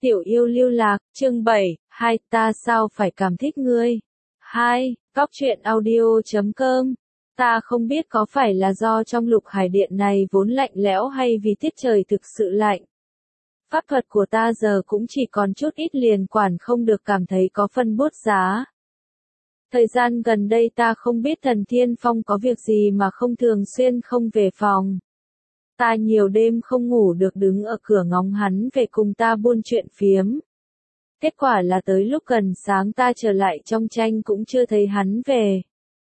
Tiểu yêu lưu lạc, chương 7, hai ta sao phải cảm thích ngươi. 2. Góc truyện audio.com. Ta không biết có phải là do trong lục hải điện này vốn lạnh lẽo hay vì tiết trời thực sự lạnh. Pháp thuật của ta giờ cũng chỉ còn chút ít liền quản không được cảm thấy có phân bút giá. Thời gian gần đây ta không biết Thần Thiên Phong có việc gì mà không thường xuyên không về phòng. Ta nhiều đêm không ngủ được đứng ở cửa ngóng hắn về cùng ta buôn chuyện phiếm. Kết quả là tới lúc gần sáng ta trở lại trong tranh cũng chưa thấy hắn về.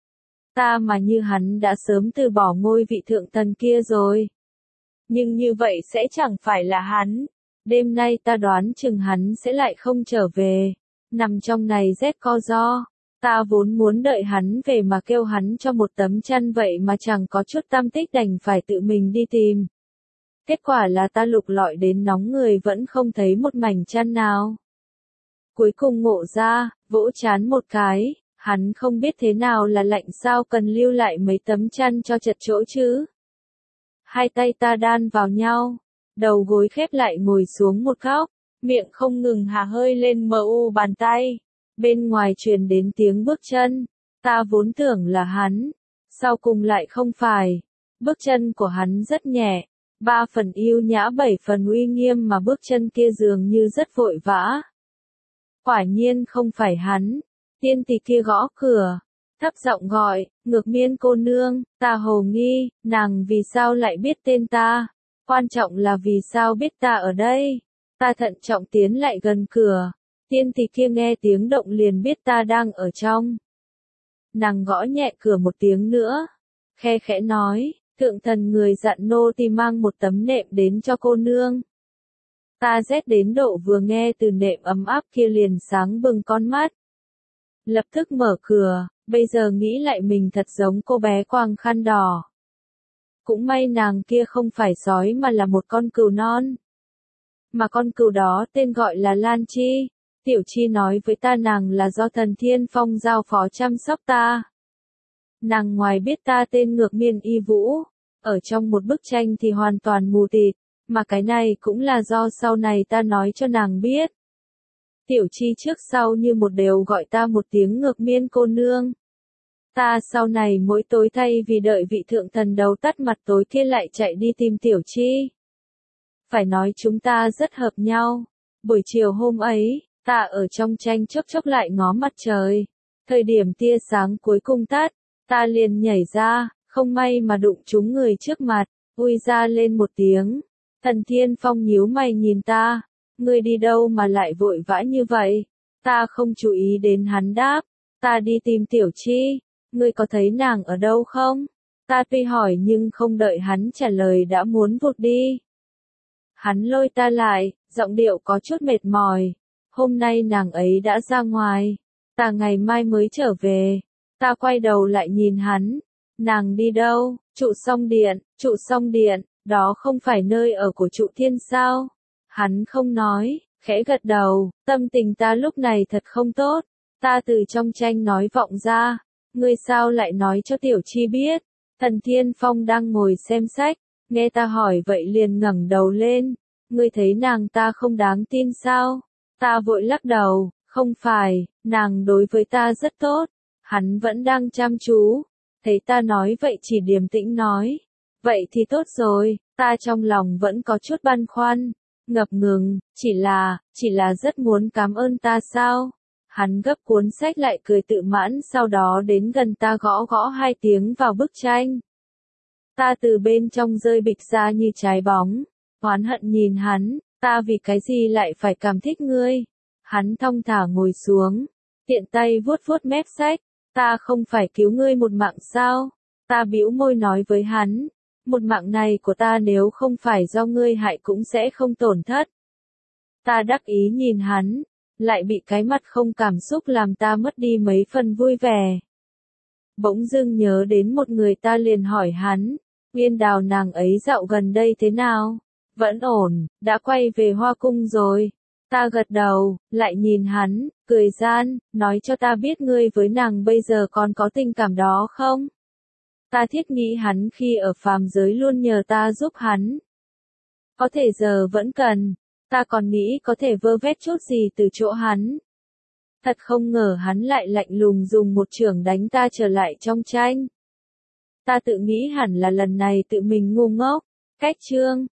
Ta mà như hắn đã sớm từ bỏ ngôi vị thượng thần kia rồi. Nhưng như vậy sẽ chẳng phải là hắn. Đêm nay ta đoán chừng hắn sẽ lại không trở về. Nằm trong này rét co ro. Ta vốn muốn đợi hắn về mà kêu hắn cho một tấm chăn vậy mà chẳng có chút tâm tích đành phải tự mình đi tìm. Kết quả là ta lục lọi đến nóng người vẫn không thấy một mảnh chăn nào. Cuối cùng ngộ ra, vỗ chán một cái, hắn không biết thế nào là lạnh sao cần lưu lại mấy tấm chăn cho chật chỗ chứ. Hai tay ta đan vào nhau, đầu gối khép lại ngồi xuống một góc, miệng không ngừng hà hơi lên mờ u bàn tay. Bên ngoài truyền đến tiếng bước chân, ta vốn tưởng là hắn, sau cùng lại không phải. Bước chân của hắn rất nhẹ, 3 phần yêu nhã 7 phần uy nghiêm mà bước chân kia dường như rất vội vã. Quả nhiên không phải hắn, tiên tỷ kia gõ cửa, thấp giọng gọi, Ngược Miên cô nương, ta hồ nghi, nàng vì sao lại biết tên ta, quan trọng là vì sao biết ta ở đây. Ta thận trọng tiến lại gần cửa. Tiên tỷ kia nghe tiếng động liền biết ta đang ở trong. Nàng gõ nhẹ cửa một tiếng nữa, khe khẽ nói, thượng thần người dặn nô tỳ mang một tấm nệm đến cho cô nương. Ta rét đến độ vừa nghe từ nệm ấm áp kia liền sáng bừng con mắt. Lập tức mở cửa, bây giờ nghĩ lại mình thật giống cô bé quàng khăn đỏ. Cũng may nàng kia không phải sói mà là một con cừu non. Mà con cừu đó tên gọi là Lan Chi. Tiểu Chi nói với ta nàng là do Thần Thiên Phong giao phó chăm sóc ta. Nàng ngoài biết ta tên Ngược Miên Y Vũ, ở trong một bức tranh thì hoàn toàn mù tịt, mà cái này cũng là do sau này ta nói cho nàng biết. Tiểu Chi trước sau như một đều gọi ta một tiếng Ngược Miên cô nương. Ta sau này mỗi tối thay vì đợi vị thượng thần đầu tắt mặt tối kia lại chạy đi tìm Tiểu Chi. Phải nói chúng ta rất hợp nhau. Buổi chiều hôm ấy, ta ở trong tranh chốc chốc lại ngó mặt trời. Thời điểm tia sáng cuối cùng tắt, ta liền nhảy ra, không may mà đụng trúng người trước mặt, ui ra lên một tiếng. Thần Thiên Phong nhíu mày nhìn ta, ngươi đi đâu mà lại vội vã như vậy? Ta không chú ý đến hắn đáp, ta đi tìm Tiểu Chi, ngươi có thấy nàng ở đâu không? Ta tuy hỏi nhưng không đợi hắn trả lời đã muốn vụt đi. Hắn lôi ta lại, giọng điệu có chút mệt mỏi. Hôm nay nàng ấy đã ra ngoài, ta ngày mai mới trở về. Ta quay đầu lại nhìn hắn, nàng đi đâu? Trụ Song Điện, đó không phải nơi ở của Trụ Thiên sao? Hắn không nói, khẽ gật đầu, tâm tình ta lúc này thật không tốt. Ta từ trong tranh nói vọng ra, ngươi sao lại nói cho Tiểu Chi biết? Thần Thiên Phong đang ngồi xem sách, nghe ta hỏi vậy liền ngẩng đầu lên, ngươi thấy nàng ta không đáng tin sao? Ta vội lắc đầu, không phải, nàng đối với ta rất tốt. Hắn vẫn đang chăm chú, thấy ta nói vậy chỉ điềm tĩnh nói, vậy thì tốt rồi. Ta trong lòng vẫn có chút băn khoăn, ngập ngừng, chỉ là rất muốn cảm ơn ta sao? Hắn gấp cuốn sách lại cười tự mãn, sau đó đến gần ta gõ gõ 2 tiếng vào bức tranh. Ta từ bên trong rơi bịch ra như trái bóng, oán hận nhìn hắn, ta vì cái gì lại phải cảm thích ngươi? Hắn thong thả ngồi xuống, tiện tay vuốt vuốt mép sách, ta không phải cứu ngươi một mạng sao? Ta bĩu môi nói với hắn, một mạng này của ta nếu không phải do ngươi hại cũng sẽ không tổn thất. Ta đắc ý nhìn hắn, lại bị cái mặt không cảm xúc làm ta mất đi mấy phần vui vẻ. Bỗng dưng nhớ đến một người ta liền hỏi hắn, Uyên Đào nàng ấy dạo gần đây thế nào? Vẫn ổn, đã quay về Hoa Cung rồi. Ta gật đầu, lại nhìn hắn, cười gian, nói cho ta biết ngươi với nàng bây giờ còn có tình cảm đó không? Ta thiết nghĩ hắn khi ở phàm giới luôn nhờ ta giúp hắn. Có thể giờ vẫn cần. Ta còn nghĩ có thể vơ vét chút gì từ chỗ hắn. Thật không ngờ hắn lại lạnh lùng dùng một chưởng đánh ta trở lại trong tranh. Ta tự nghĩ hẳn là lần này tự mình ngu ngốc. Cách chương